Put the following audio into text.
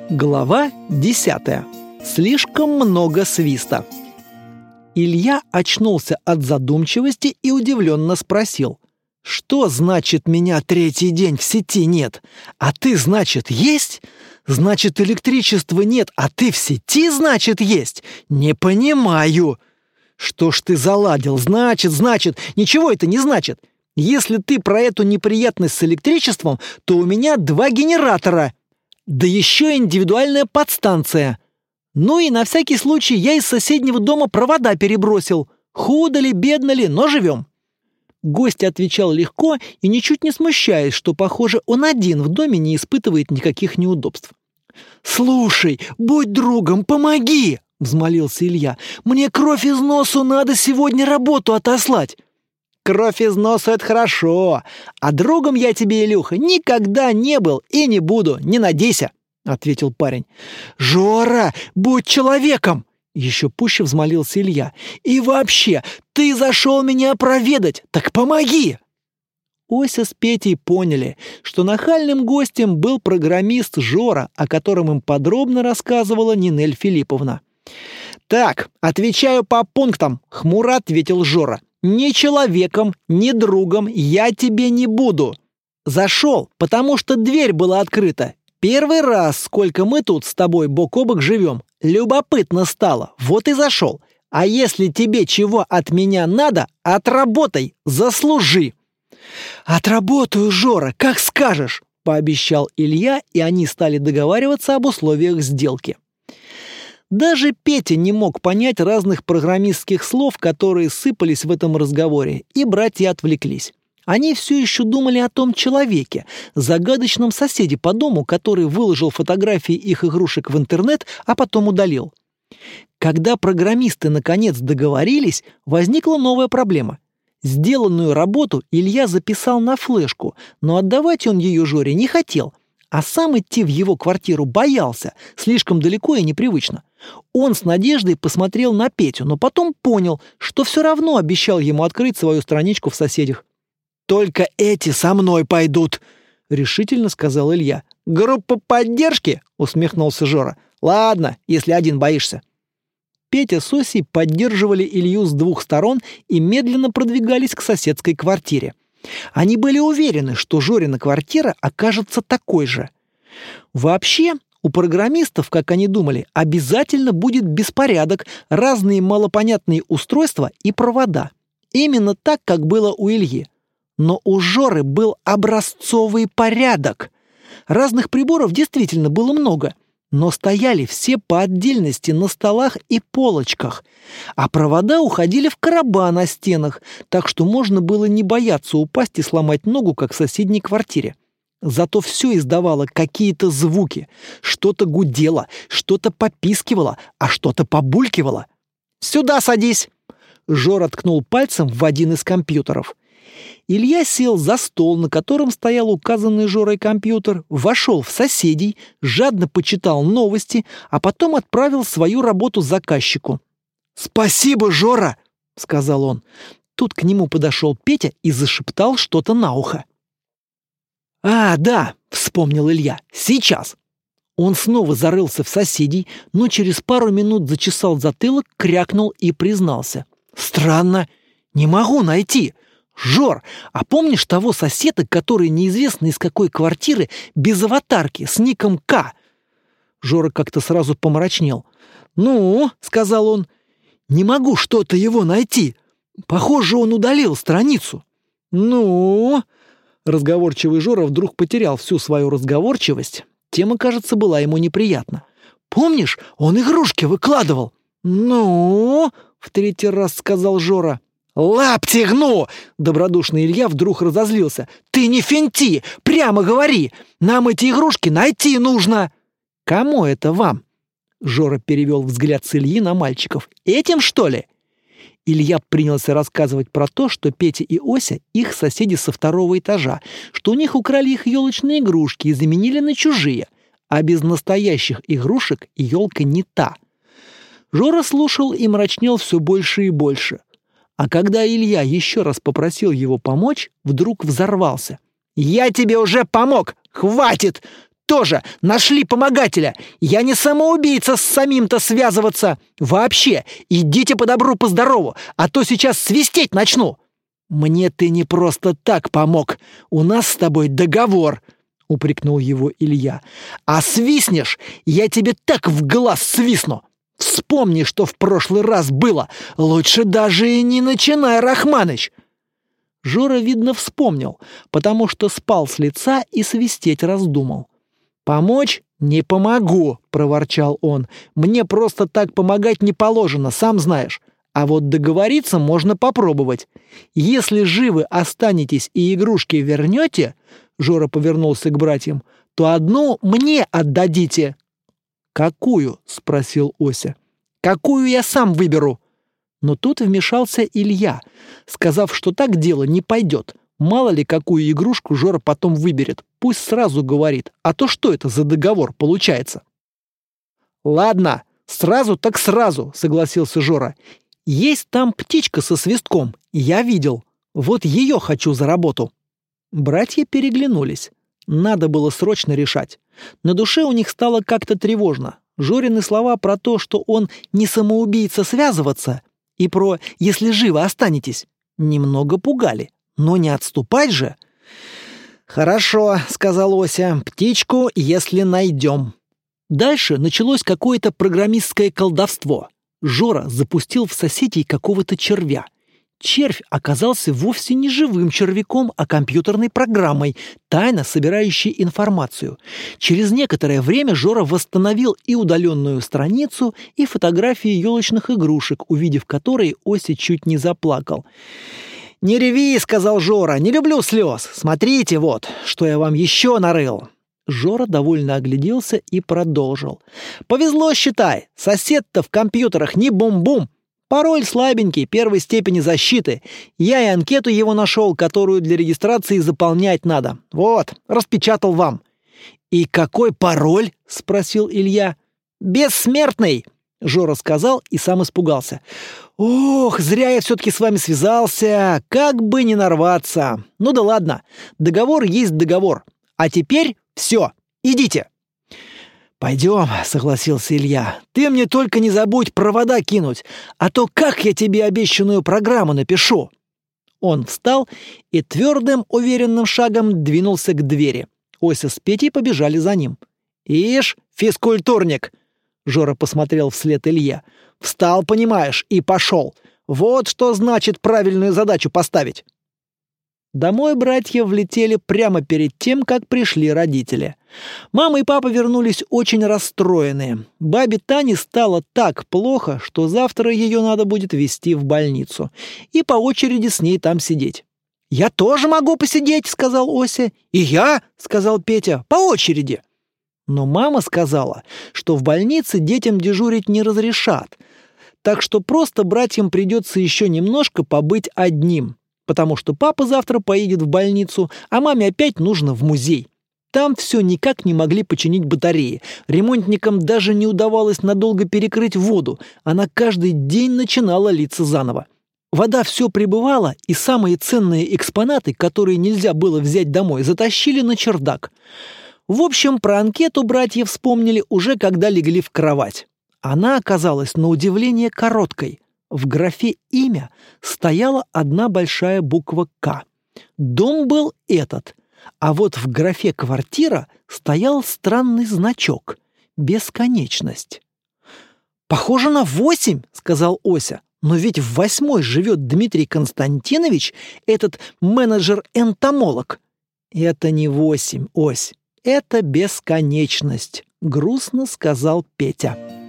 Глава 10. Слишком много свиста. Илья очнулся от задумчивости и удивленно спросил: «Что значит, меня третий день в сети нет? А ты, значит, есть? Значит, электричества нет, а ты в сети, значит, есть? Не понимаю». «Что ж ты заладил? Значит, ничего это не значит. Если ты про эту неприятность с электричеством, то у меня 2 генератора. Да еще индивидуальная подстанция. Ну и на всякий случай я из соседнего дома провода перебросил. Худо ли, бедно ли, но живем». Гость отвечал легко и ничуть не смущаясь, что, похоже, он один в доме не испытывает никаких неудобств. «Слушай, будь другом, помоги!» — взмолился Илья. «Мне кровь из носу надо сегодня работу отослать». «Кровь из носа — это хорошо, а другом я тебе, Илюха, никогда не был и не буду, не надейся», — ответил парень. «Жора, будь человеком!» — еще пуще взмолился Илья. «И вообще, ты зашел меня проведать, так помоги!» Ося с Петей поняли, что нахальным гостем был программист Жора, о котором им подробно рассказывала Нинель Филипповна. «Так, отвечаю по пунктам», — хмуро ответил Жора. «Ни человеком, ни другом я тебе не буду. Зашел, потому что дверь была открыта. Первый раз, сколько мы тут с тобой бок о бок живем, любопытно стало, вот и зашел. А если тебе чего от меня надо, отработай, заслужи». «Отработаю, Жора, как скажешь», — пообещал Илья, и они стали договариваться об условиях сделки. Даже Петя не мог понять разных программистских слов, которые сыпались в этом разговоре, и братья отвлеклись. Они все еще думали о том человеке, загадочном соседе по дому, который выложил фотографии их игрушек в интернет, а потом удалил. Когда программисты наконец договорились, возникла новая проблема. Сделанную работу Илья записал на флешку, но отдавать он ее Жоре не хотел, а сам идти в его квартиру боялся, слишком далеко и непривычно. Он с надеждой посмотрел на Петю, но потом понял, что все равно обещал ему открыть свою страничку в соседях. «Только эти со мной пойдут», — решительно сказал Илья. «Группа поддержки?» — усмехнулся Жора. «Ладно, если один боишься». Петя с Осей поддерживали Илью с 2 сторон и медленно продвигались к соседской квартире. Они были уверены, что Жорина квартира окажется такой же. Вообще, у программистов, как они думали, обязательно будет беспорядок, разные малопонятные устройства и провода. Именно так, как было у Ильи. Но у Жоры был образцовый порядок. Разных приборов действительно было много, но стояли все по отдельности на столах и полочках, а провода уходили в короба на стенах, так что можно было не бояться упасть и сломать ногу, как в соседней квартире. Зато все издавало какие-то звуки, что-то гудело, что-то попискивало, а что-то побулькивало. «Сюда садись!» Жора ткнул пальцем в один из компьютеров. Илья сел за стол, на котором стоял указанный Жорой компьютер, вошел в соседей, жадно почитал новости, а потом отправил свою работу заказчику. «Спасибо, Жора!» — сказал он. Тут к нему подошел Петя и зашептал что-то на ухо. «А, да!» — вспомнил Илья. «Сейчас!» Он снова зарылся в соседей, но через пару минут зачесал затылок, крякнул и признался. «Странно, не могу найти. Жор, а помнишь того соседа, который неизвестно из какой квартиры, без аватарки, с ником К?» Жора как-то сразу помрачнел. «Ну, — сказал он, — не могу что-то его найти. Похоже, он удалил страницу». «Ну...» Разговорчивый Жора вдруг потерял всю свою разговорчивость. Тема, кажется, была ему неприятна. «Помнишь, он игрушки выкладывал?» «Ну...» — в 3-й раз сказал Жора. «Лапти гну!» — добродушный Илья вдруг разозлился. «Ты не финти! Прямо говори! Нам эти игрушки найти нужно!» «Кому это вам?» Жора перевел взгляд с Ильи на мальчиков. «Этим, что ли?» Илья принялся рассказывать про то, что Петя и Ося — их соседи со 2-го этажа, что у них украли их елочные игрушки и заменили на чужие, а без настоящих игрушек елка не та. Жора слушал и мрачнел все больше и больше. А когда Илья еще раз попросил его помочь, вдруг взорвался. «Я тебе уже помог! Хватит! тоже нашли помогателя. Я не самоубийца с самим-то связываться. Вообще, идите по добру, по здорову, а то сейчас свистеть начну. Мне ты не просто так помог. У нас с тобой договор, упрекнул его Илья. А свистнешь, я тебе так в глаз свистну. Вспомни, что в прошлый раз было. Лучше даже и не начинай, Рахманыч. Жора, видно, вспомнил, потому что спал с лица и свистеть раздумал. «Помочь? Не помогу», — проворчал он. «Мне просто так помогать не положено, сам знаешь. А вот договориться можно попробовать. Если живы останетесь и игрушки вернете, — Жора повернулся к братьям, — то одну мне отдадите». «Какую?» — спросил Ося. «Какую я сам выберу». Но тут вмешался Илья, сказав, что так дело не пойдет. Мало ли, какую игрушку Жора потом выберет. Пусть сразу говорит. А то что это за договор получается? «Ладно, сразу так сразу», — согласился Жора. «Есть там птичка со свистком. Я видел. Вот ее хочу за работу». Братья переглянулись. Надо было срочно решать. На душе у них стало как-то тревожно. Жорины слова про то, что он не самоубийца связываться, и про «если живы останетесь» немного пугали. Но не отступать же. «Хорошо», — сказал Ося, — «птичку, если найдем». Дальше началось какое-то программистское колдовство. Жора запустил в соседей какого-то червя. Червь оказался вовсе не живым червяком, а компьютерной программой, тайно собирающей информацию. Через некоторое время Жора восстановил и удаленную страницу, и фотографии елочных игрушек, увидев которые, Ося чуть не заплакал. «Не реви», — сказал Жора, — «не люблю слез. Смотрите вот, что я вам еще нарыл». Жора довольно огляделся и продолжил. «Повезло, считай. Сосед-то в компьютерах не бум-бум. Пароль слабенький, первой степени защиты. Я и анкету его нашел, которую для регистрации заполнять надо. Вот, распечатал вам». «И какой пароль?» — спросил Илья. «Бессмертный», — Жора сказал и сам испугался. «Ох, зря я все-таки с вами связался. Как бы не нарваться. Ну да ладно, договор есть договор. А теперь все, идите». «Пойдем», — согласился Илья. «Ты мне только не забудь провода кинуть, а то как я тебе обещанную программу напишу?» Он встал и твердым, уверенным шагом двинулся к двери. Ося с Петей побежали за ним. «Ишь, физкультурник!» — Жора посмотрел вслед Илье. «Встал, понимаешь, и пошел. Вот что значит правильную задачу поставить». Домой братья влетели прямо перед тем, как пришли родители. Мама и папа вернулись очень расстроенные. Бабе Тане стало так плохо, что завтра ее надо будет везти в больницу. И по очереди с ней там сидеть. «Я тоже могу посидеть», — сказал Ося. «И я», — сказал Петя, — «по очереди». Но мама сказала, что в больнице детям дежурить не разрешат. Так что просто братьям придется еще немножко побыть одним. Потому что папа завтра поедет в больницу, а маме опять нужно в музей. Там все никак не могли починить батареи. Ремонтникам даже не удавалось надолго перекрыть воду. Она каждый день начинала литься заново. Вода все прибывала, и самые ценные экспонаты, которые нельзя было взять домой, затащили на чердак. В общем, про анкету братья вспомнили уже когда легли в кровать. Она оказалась на удивление короткой. В графе «Имя» стояла одна большая буква «К». Дом был этот, а вот в графе «Квартира» стоял странный значок — «Бесконечность». «Похоже на 8», — сказал Ося. «Но ведь в 8-й живет Дмитрий Константинович, этот менеджер-энтомолог». «Это не 8, Ось, это бесконечность», — грустно сказал Петя.